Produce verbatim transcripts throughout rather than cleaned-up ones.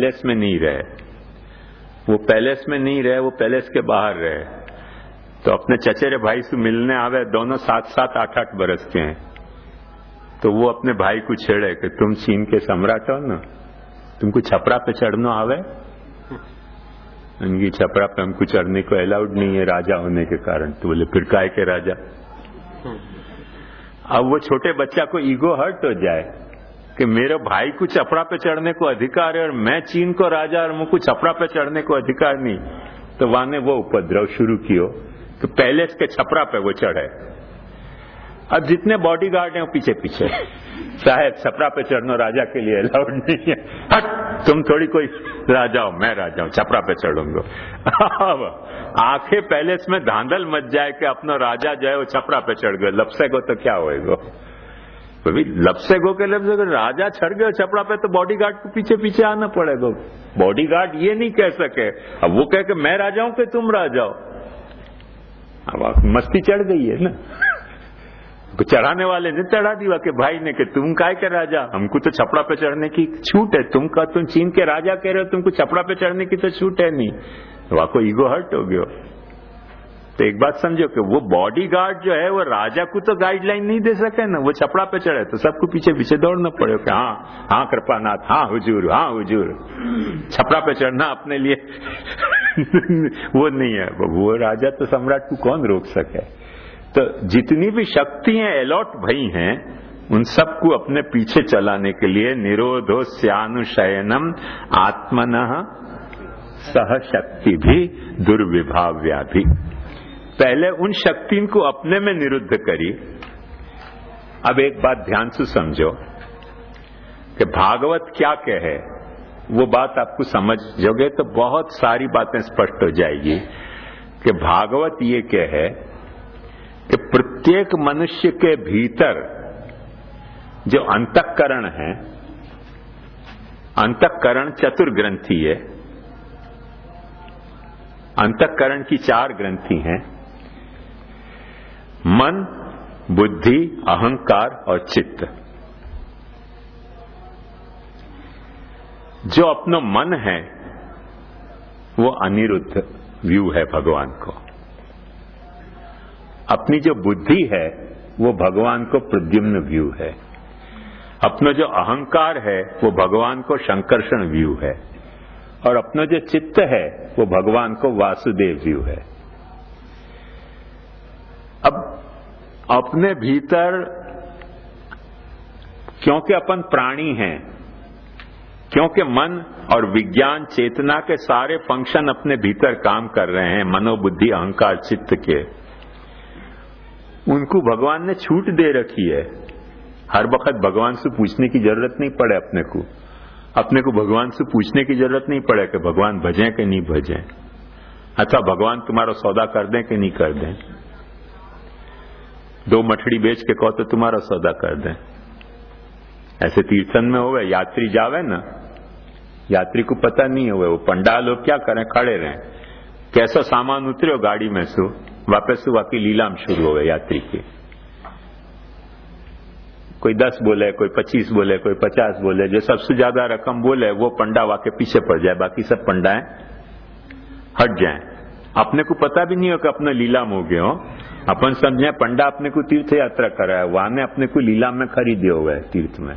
Palace में नहीं रहे, वो पैलेस में नहीं रहे, वो पैलेस के बाहर रहे। तो अपने चचेरे भाई से मिलने आवे, दोनों सात सात आठ आठ बरस के हैं। तो वो अपने भाई को छेड़े कि तुम चीन के सम्राट हो ना, तुमको छपरा पे चढ़ना आवे? उनकी छपरा पे हमको चढ़ने को अलाउड नहीं है राजा होने के कारण। तो बोले फिर काय के राजा? अब वो छोटे बच्चा को ईगो हर्ट हो जाए कि मेरे भाई को छपरा पे चढ़ने को अधिकार है और मैं चीन को राजा और मुझको छपरा पे चढ़ने को अधिकार नहीं। तो वहां ने वो उपद्रव शुरू कियो कि पैलेस के छपरा पे वो चढ़े। अब जितने बॉडीगार्ड हैं वो पीछे पीछे, साहब छपरा पे चढ़ना राजा के लिए अलाउड नहीं है, हट तुम थोड़ी कोई राजा हो, मैं राजा हूं, छपरा पे चढ़ूंगा। अब आंखें पैलेस में धांधल मच जाए कि अपना राजा जो है वो छपरा पे चढ़ गए, लपसे गो तो क्या होएगा? लपसे गो के लफ्ज अगर राजा चढ़ गए छपरा पे तो बॉडीगार्ड को पीछे पीछे आना पड़ेगा। बॉडीगार्ड ये नहीं कह सके, अब वो कहे कि मैं राजा हूं कि तुम राजा हो। अब मस्ती चढ़ गई है ना, चढ़ाने वाले ने चढ़ा दिया कि भाई ने कि तुम काय के राजा, हमको तो छपरा पे चढ़ने की छूट है, तुम का तुम चीन के राजा कह रहे हो, तुमको छपरा पे चढ़ने की तो छूट है नहीं। वहां को ईगो हर्ट हो गया। तो एक बात समझो कि वो बॉडीगार्ड जो है वो राजा को तो गाइडलाइन नहीं दे सके ना, वो छपरा पे चढ़े तो सबको पीछे पीछे दौड़ना पड़े कि हाँ हाँ कृपानाथ, हाँ हुजूर, हाँ हुजूर। छपरा पे चढ़ना अपने लिए वो नहीं है, वो राजा तो सम्राट को कौन रोक सके। तो जितनी भी शक्तियां अलॉट भई हैं उन सबको अपने पीछे चलाने के लिए निरोधो स्यानुशयनम आत्मनः सह शक्ति भी दुर्विभाव्या भी, पहले उन शक्तियों को अपने में निरुद्ध करी। अब एक बात ध्यान से समझो कि भागवत क्या कहे, वो बात आपको समझोगे तो बहुत सारी बातें स्पष्ट हो जाएगी कि भागवत ये कहे कि प्रत्येक मनुष्य के भीतर जो अंतःकरण है, अंतःकरण चतुर्ग्रंथी है, अंतःकरण की चार ग्रंथि हैं, मन, बुद्धि, अहंकार और चित्त। जो अपना मन है वो अनिरुद्ध व्यू है भगवान को, अपनी जो बुद्धि है वो भगवान को प्रद्युम्न व्यू है, अपना जो अहंकार है वो भगवान को शंकर्षण व्यू है, और अपना जो चित्त है वो भगवान को वासुदेव व्यू है। अब अपने भीतर, क्योंकि अपन प्राणी हैं, क्योंकि मन और विज्ञान चेतना के सारे फंक्शन अपने भीतर काम कर रहे हैं, मनोबुद्धि अहंकार चित्त के, उनको भगवान ने छूट दे रखी है। हर वक्त भगवान से पूछने की जरूरत नहीं पड़े अपने को, अपने को भगवान से पूछने की जरूरत नहीं पड़े कि भगवान भजें कि नहीं भजें, अच्छा भगवान तुम्हारा सौदा कर दें कि नहीं कर दें। दो मठड़ी बेच के कहो तो तुम्हारा सौदा कर दें। ऐसे तीर्थन में होवे, यात्री जावे ना, यात्री को पता नहीं होवे, वो पंडाल लोग क्या करें, खड़े रहें, कैसा सामान उतरे गाड़ी में से वापस से वाकई लीलाम शुरू हो गए यात्री की। कोई दस बोले, कोई पच्चीस बोले, कोई पचास बोले, जो सबसे ज्यादा रकम बोले वो पंडा वाके पीछे पड़ जाए, बाकी सब पंडाएं हट जाएं। अपने को पता भी नहीं हो कि अपना लीलाम हो गया हो, अपन समझे पंडा अपने को तीर्थ यात्रा कराया, वहां ने अपने को लीलाम में खरीदे हुए तीर्थ में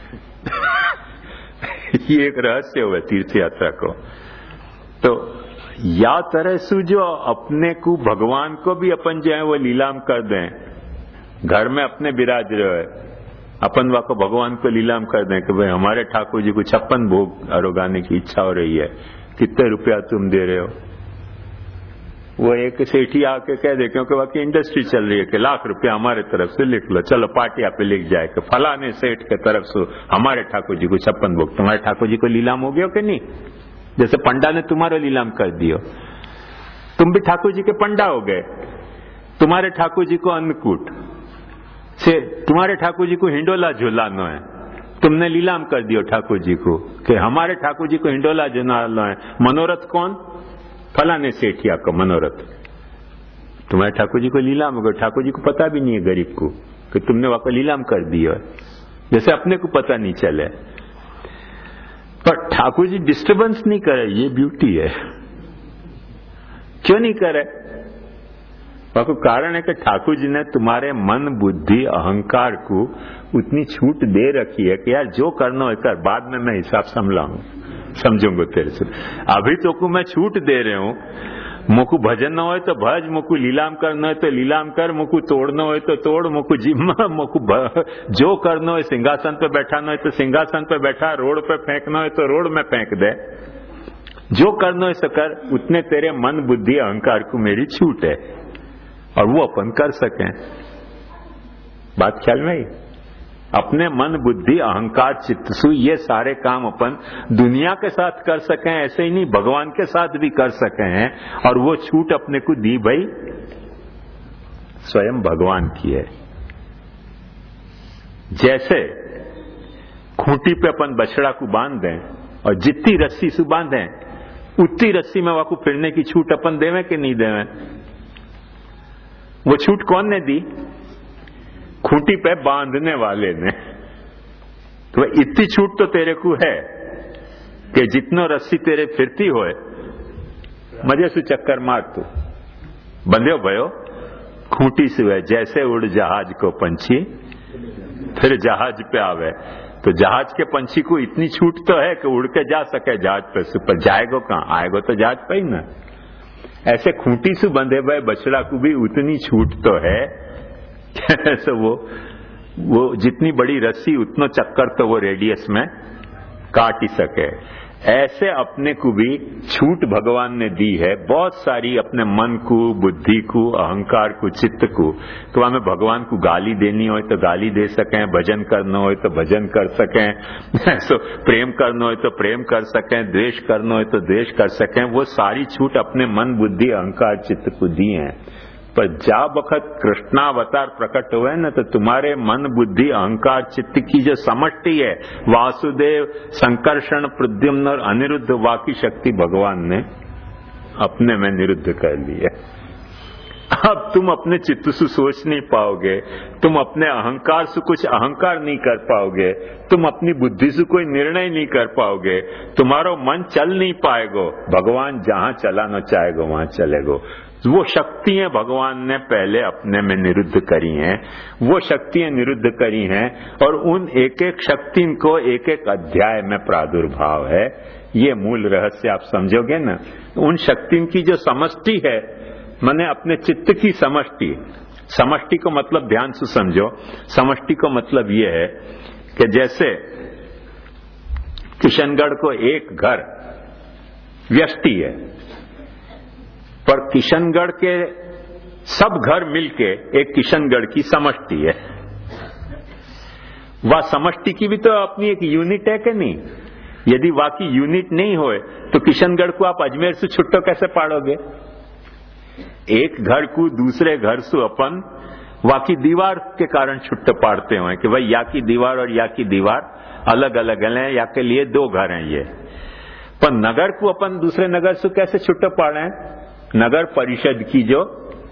ये एक रहस्य हुआ तीर्थ यात्रा को। तो या तरह से जो अपने को भगवान को भी अपन जो है वो लीलाम कर दें, घर में अपने विराज रहे, अपन वाको भगवान को लीलाम कर दें कि भाई हमारे ठाकुर जी को छप्पन भोग अरोगाने की इच्छा हो रही है, कितने रुपया तुम दे रहे हो। वो एक सेठी आके कह दे, क्योंकि बाकी इंडस्ट्री चल रही है कि लाख रुपया हमारे तरफ से लिख लो, चलो पार्टिया पे लिख जाए कि फलाने सेठ के तरफ से हमारे ठाकुर जी को छप्पन भोग। तुम्हारे ठाकुर जी को लीलाम हो गया कि नहीं? जैसे पंडा ने तुम्हारा लीलाम कर दियो, तुम भी ठाकुर जी के पंडा हो गए। तुम्हारे ठाकुर जी को अन्नकूट से, तुम्हारे ठाकुर जी को हिंडोला झुलाना है, तुमने लीलाम कर दियो ठाकुर जी को कि हमारे ठाकुर जी को हिंडोला झुलाना है। मनोरथ कौन? फलाने सेठिया को मनोरथ। तुम्हारे ठाकुर जी को लीलाम हो गया, ठाकुर जी को पता भी नहीं है गरीब को कि तुमने वहां पर लीलाम कर दिया, जैसे अपने को पता नहीं चले। पर ठाकुर जी डिस्टर्बेंस नहीं करे, ये ब्यूटी है। क्यों नहीं करे? तो कारण है कि ठाकुर जी ने तुम्हारे मन, बुद्धि, अहंकार को उतनी छूट दे रखी है कि यार जो करना हो कर, बाद में मैं हिसाब समझाऊंगा, समझूंगा तेरे से। अभी तो को मैं छूट दे रहे हूं, मुकु भजन न हो तो भज, मुकु लीलाम करना हो तो लीलाम कर, मुकु तोड़ना हो तो तोड़, मुकु जिम्मा, मुकु जो करना हो, सिंहासन पे बैठाना हो तो सिंहासन पे बैठा, रोड पे फेंकना हो तो रोड में फेंक दे, जो करना हो सो कर। उतने तेरे मन, बुद्धि, अहंकार को मेरी छूट है और वो अपन कर सकें। बात ख्याल में आई? अपने मन, बुद्धि, अहंकार, चित्तसु ये सारे काम अपन दुनिया के साथ कर सकें, ऐसे ही नहीं भगवान के साथ भी कर सके हैं। और वो छूट अपने को दी भाई स्वयं भगवान की है। जैसे खूंटी पे अपन बछड़ा को बांध दें और जितनी रस्सी से बांधें उतनी रस्सी में वाकू फिरने की छूट अपन देवें कि नहीं देवें? वो छूट कौन ने दी? खूंटी पे बांधने वाले ने। तो इतनी छूट तो तेरे को है कि जितनो रस्सी तेरे फिरती होए मजे से चक्कर मार, तू बंधे भयो खूंटी से है। जैसे उड़ जहाज को पंछी फिर जहाज पे आवे, तो जहाज के पंछी को इतनी छूट तो है कि उड़ के जा सके जहाज पे, पर जाएगो कहां? आएगो तो जहाज पे ही ना। ऐसे खूंटी से बंधे हुए बछड़ा को भी उतनी छूट तो है ऐसे वो वो जितनी बड़ी रस्सी उतना चक्कर तो वो रेडियस में काट ही सके। ऐसे अपने को भी छूट भगवान ने दी है बहुत सारी, अपने मन को, बुद्धि को, अहंकार को, चित्त को। तो हमें भगवान को गाली देनी हो तो गाली दे सकें, भजन करना हो तो भजन कर सकें, सो प्रेम करना हो तो प्रेम कर सकें, द्वेष करना हो तो द्वेष कर सकें। वो सारी छूट अपने मन, बुद्धि, अहंकार, चित्त को दी है। पर जा बखत कृष्णावतार प्रकट हुए न तो तुम्हारे मन, बुद्धि, अहंकार, चित्त की जो समष्टि है, वासुदेव, संकर्षण, प्रद्युम्न और अनिरुद्ध, वाकी शक्ति भगवान ने अपने में निरुद्ध कर ली है। अब तुम अपने चित्त से सोच नहीं पाओगे, तुम अपने अहंकार से कुछ अहंकार नहीं कर पाओगे, तुम अपनी बुद्धि से कोई निर्णय नहीं कर पाओगे, तुम्हारा मन चल नहीं पाएगो। भगवान जहां चलाना चाहेगो वहां चलेगो। वो शक्तियां भगवान ने पहले अपने में निरुद्ध करी हैं, वो शक्तियां निरुद्ध करी हैं और उन एक एक शक्ति को एक एक अध्याय में प्रादुर्भाव है। ये मूल रहस्य आप समझोगे ना। उन शक्तियों की जो समष्टि है, माने अपने चित्त की समष्टि। समष्टि को मतलब ध्यान से समझो, समष्टि को मतलब ये है कि जैसे किशनगढ़ को एक घर व्यष्टि है, पर किशनगढ़ के सब घर मिलके एक किशनगढ़ की समष्टि है। वह समष्टि की भी तो अपनी एक यूनिट है कि नहीं? यदि वाकी यूनिट नहीं होए तो किशनगढ़ को आप अजमेर से छुट्टो कैसे पाड़ोगे? एक घर को दूसरे घर से अपन वाकी दीवार के कारण छुट्टो पाड़ते हुए कि भाई या की दीवार और या की दीवार अलग अलग है, या के लिए दो घर हैं ये। पर नगर को अपन दूसरे नगर से कैसे छुट्टो पाड़े? नगर परिषद की जो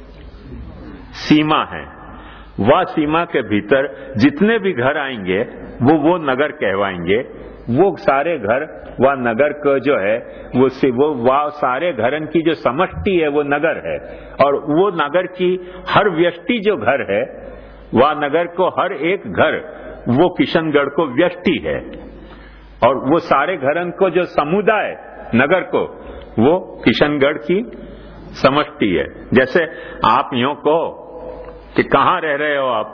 सीमा है, वह सीमा के भीतर जितने भी घर आएंगे वो वो नगर कहवाएंगे। वो सारे घर वह नगर को जो है वो वो वह सारे घरन की जो समष्टि है वो नगर है। और वो नगर की हर व्यष्टि जो घर है, वह नगर को हर एक घर वो किशनगढ़ को व्यष्टि है। और वो सारे घरन को जो समुदाय नगर को वो किशनगढ़ की समष्टि है। जैसे आप यूं कहो कि कहां रह रहे हो आप,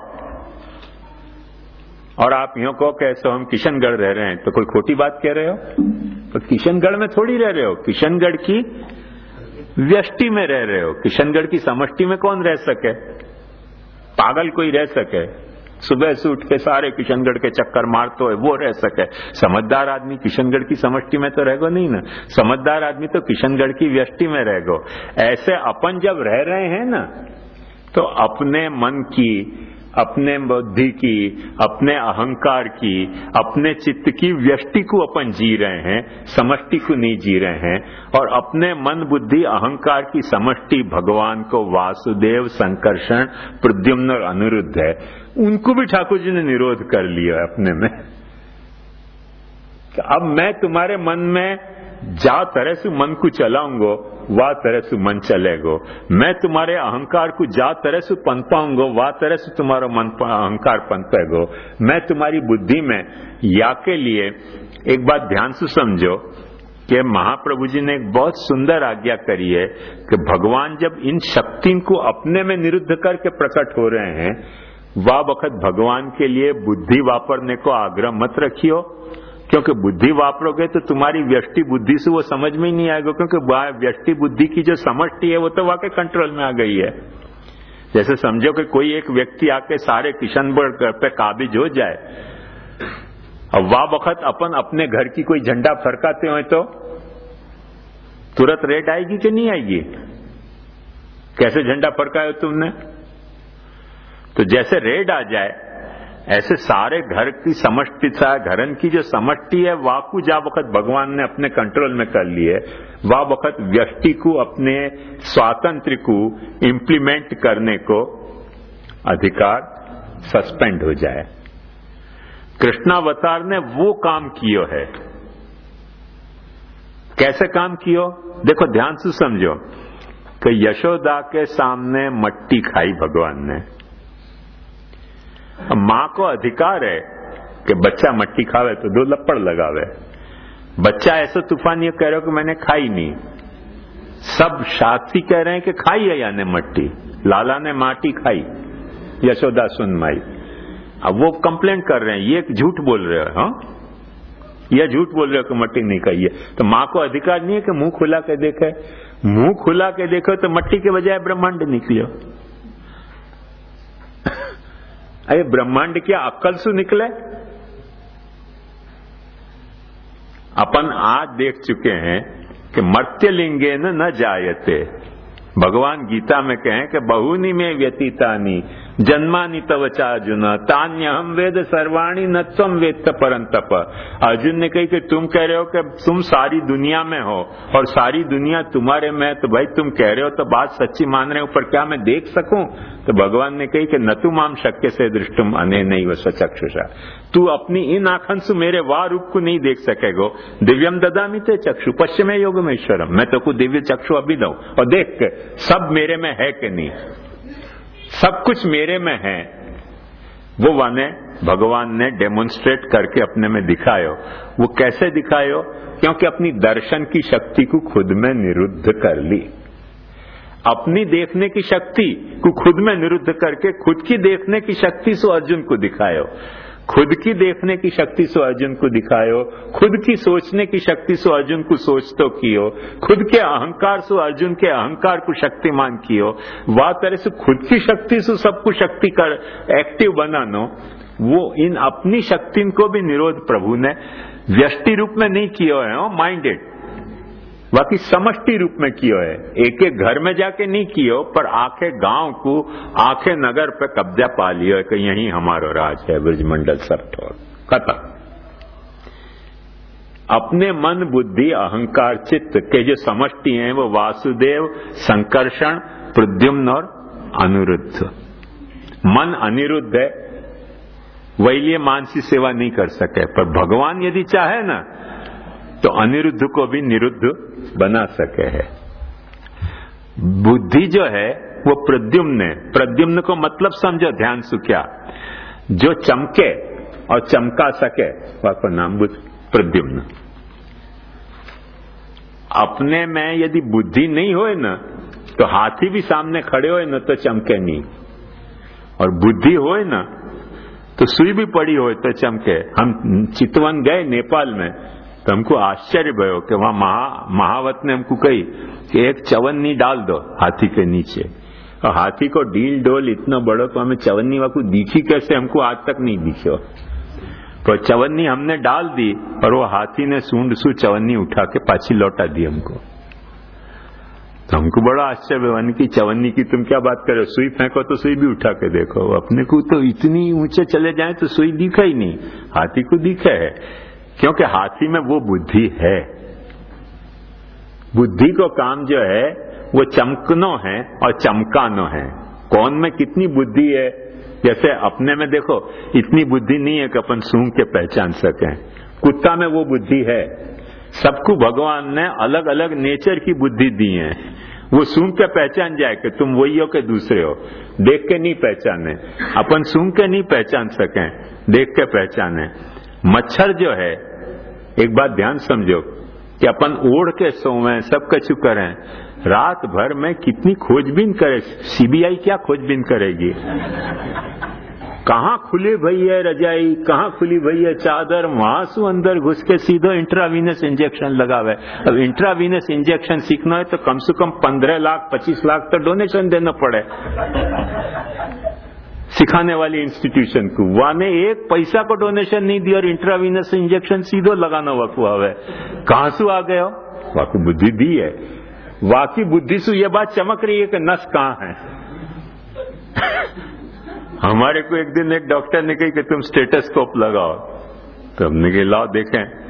और आप यूं कहो कैसे हम किशनगढ़ रह रहे हैं, तो कोई खोटी बात कह रहे हो? तो किशनगढ़ में थोड़ी रह रहे हो, किशनगढ़ की व्यष्टि में रह रहे हो। किशनगढ़ की समष्टि में कौन रह सके? पागल कोई रह सके? सुबह से उठ के सारे किशनगढ़ के चक्कर मारते हो वो रह सके? समझदार आदमी किशनगढ़ की समष्टि में तो रहेगो नहीं ना। समझदार आदमी तो किशनगढ़ की व्यष्टि में रहेगो। ऐसे अपन जब रह रहे हैं ना, तो अपने मन की, अपने बुद्धि की, अपने अहंकार की, अपने चित्त की व्यष्टि को अपन जी रहे हैं, समष्टि को नहीं जी रहे हैं। और अपने मन, बुद्धि, अहंकार की समष्टि भगवान को वासुदेव, संकर्षण, प्रद्युम्न और अनिरुद्ध है, उनको भी ठाकुर जी ने निरोध कर लिया अपने में। कि अब मैं तुम्हारे मन में जा तरह से मन को चलाऊंगो वा तरह से मन चलेगो, मैं तुम्हारे अहंकार को जा तरह से पनपाऊंगो वा तरह से तुम्हारा मन अहंकार पनपेगो। मैं तुम्हारी बुद्धि में या के लिए एक बात ध्यान से समझो कि महाप्रभु जी ने एक बहुत सुंदर आज्ञा करी है कि भगवान जब इन शक्ति को अपने में निरुद्ध करके प्रकट हो रहे हैं, वह वक्त भगवान के लिए बुद्धि वापरने को आग्रह मत रखियो, क्योंकि बुद्धि वापरोगे तो तुम्हारी व्यष्टि बुद्धि से वो समझ में ही नहीं आएगा, क्योंकि व्यष्टि बुद्धि की जो समष्टि है वो तो वाकई कंट्रोल में आ गई है। जैसे समझो कि कोई एक व्यक्ति आके सारे किशनगढ़ पे काबिज हो जाए, अब वाह वक्त अपन अपने घर की कोई झंडा फरकाते हो तो तुरंत रेड आएगी कि नहीं आएगी? कैसे झंडा फरकाए तुमने? तो जैसे रेड आ जाए ऐसे सारे घर की समष्टि था, घरन की जो समष्टि है वाकू जा वक्त भगवान ने अपने कंट्रोल में कर लिए, वह वक्त व्यष्टि को अपने स्वातंत्र को इम्प्लीमेंट करने को अधिकार सस्पेंड हो जाए। कृष्णावतार ने वो काम कियो है। कैसे काम कियो? देखो ध्यान से समझो कि यशोदा के सामने मट्टी खाई भगवान ने। मां को अधिकार है कि बच्चा मट्टी खावे तो दो लपड़ लगावे। बच्चा ऐसा तूफान ये कह रहे हो कि मैंने खाई नहीं, सब साथी कह रहे हैं कि खाई है यानी मट्टी, लाला ने माटी खाई, यशोदा सुन माई। अब वो कंप्लेंट कर रहे हैं, ये झूठ बोल रहे हो, हाँ ये झूठ बोल रहे हो कि मट्टी नहीं खाई है। तो मां को अधिकार नहीं है कि मुंह खुला के देखे? मुंह खुला के देखो तो मट्टी के बजाय ब्रह्मांड निकलियो। अरे ब्रह्मांड क्या अक्कल से निकले? अपन आज देख चुके हैं कि मर्त्यलिंगे न न जायते। भगवान गीता में कहें कि बहुनी में व्यतीतानी जन्मानि तव चार्जुन तान्यहम वेद सर्वाणी न त्वम वेत्त परंतप। अर्जुन ने कही कि तुम कह रहे हो कि तुम सारी दुनिया में हो और सारी दुनिया तुम्हारे में, तो भाई तुम कह रहे हो तो बात सच्ची मान रहे हो, पर क्या मैं देख सकूं? तो भगवान ने कही कि न तु माम शक्य से दृष्टुम अने नहीं व स्वचक्षुषा। तू अपनी इन आंखन से मेरे वाह रूप को नहीं देख सकेगो। दिव्यम ददामि ते चक्षु पश्चिमे योगम ईश्वरम। मैं तो को दिव्य चक्षु अभी दऊं और देख के सब मेरे में है कि नहीं, सब कुछ मेरे में है। वो वाने भगवान ने डेमोन्स्ट्रेट करके अपने में दिखायो। वो कैसे दिखायो? क्योंकि अपनी दर्शन की शक्ति को खुद में निरुद्ध कर ली। अपनी देखने की शक्ति को खुद में निरुद्ध करके खुद की देखने की शक्ति से अर्जुन को दिखायो, खुद की देखने की शक्ति से अर्जुन को दिखायो, खुद की सोचने की शक्ति से अर्जुन को सोच तो कियो, खुद के अहंकार से अर्जुन के अहंकार को शक्तिमान कियो। वह तरह से खुद की शक्ति से सबको शक्ति कर एक्टिव बनानो, वो इन अपनी शक्ति को भी निरोध प्रभु ने व्यष्टि रूप में नहीं किया है, माइंडेड, बाकी समष्टि रूप में कियो है। एक एक घर में जाके नहीं कियो, पर आखे गांव को, आखे नगर पे कब्जा पा लियो कि यही हमारा राज है, ब्रजमंडल सब ठोर खत्म। अपने मन बुद्धि अहंकार चित्त के जो समष्टि हैं वो वासुदेव, संकर्षण, प्रद्युम्न और अनिरुद्ध। मन अनिरुद्ध है, वही लिए मानसी सेवा नहीं कर सके, पर भगवान यदि चाहे ना तो अनिरुद्ध को भी निरुद्ध बना सके है। बुद्धि जो है वो प्रद्युम्न है। प्रद्युम्न को मतलब समझो ध्यान से, क्या जो चमके और चमका सके वह नाम बुद्ध प्रद्युम्न। अपने में यदि बुद्धि नहीं होए ना तो हाथी भी सामने खड़े होए ना तो चमके नहीं, और बुद्धि होए ना तो सुई भी पड़ी होए तो चमके। हम चितवन गए नेपाल में तो हमको आश्चर्य भयो कि वहां महा महावत ने हमको कही कि एक चवन्नी डाल दो हाथी के नीचे, और हाथी को डील डोल इतना बड़ो तो हमें चवन्नी वाकू दिखी कैसे, हमको आज तक नहीं दिखो। पर चवन्नी हमने डाल दी और वो हाथी ने सूंड सू चवन्नी उठा के पाछी लौटा दी हमको। तो हमको बड़ा आश्चर्य हुआ कि चवन्नी की तुम क्या बात कर रहे हो, सुई फेंको तो सुई भी उठा के देखो। अपने को तो इतनी ऊंचे चले जाए तो सुई दिखा ही नहीं, हाथी को दिखा है, क्योंकि हाथी में वो बुद्धि है। बुद्धि को काम जो है वो चमकनो है और चमकानो है। कौन में कितनी बुद्धि है? जैसे अपने में देखो इतनी बुद्धि नहीं है कि अपन सूंघ के पहचान सकें, कुत्ता में वो बुद्धि है। सबको भगवान ने अलग अलग नेचर की बुद्धि दी है। वो सूंघ के पहचान जाए कि तुम वही हो कि दूसरे हो, देख के नहीं पहचाने। अपन सूंघ के नहीं पहचान सके, देख के पहचाने। मच्छर जो है, एक बात ध्यान समझो कि अपन ओढ़ के सोवें, सब कछु करें, रात भर में कितनी खोजबीन करे। सीबीआई क्या खोजबीन करेगी? कहाँ खुली भई है रजाई, कहाँ खुली भई है चादर, वहां से अंदर घुस के सीधो इंट्रावीनस इंजेक्शन लगावे। अब इंट्रावीनस इंजेक्शन सीखना है तो कम से कम पंद्रह लाख पच्चीस लाख तो डोनेशन देना पड़े सिखाने वाली इंस्टीट्यूशन को। वहां ने एक पैसा को डोनेशन नहीं दिया और इंट्रावीनस इंजेक्शन सीधो लगाना वकू हवे। कहां से आ गए हो? वाकू बुद्धि दी है। वाकई बुद्धि से ये बात चमक रही है कि नस कहां है। हमारे को एक दिन एक डॉक्टर ने कही कि तुम स्टेटस्कोप लगाओ, तो हमने कहा लाओ देखें।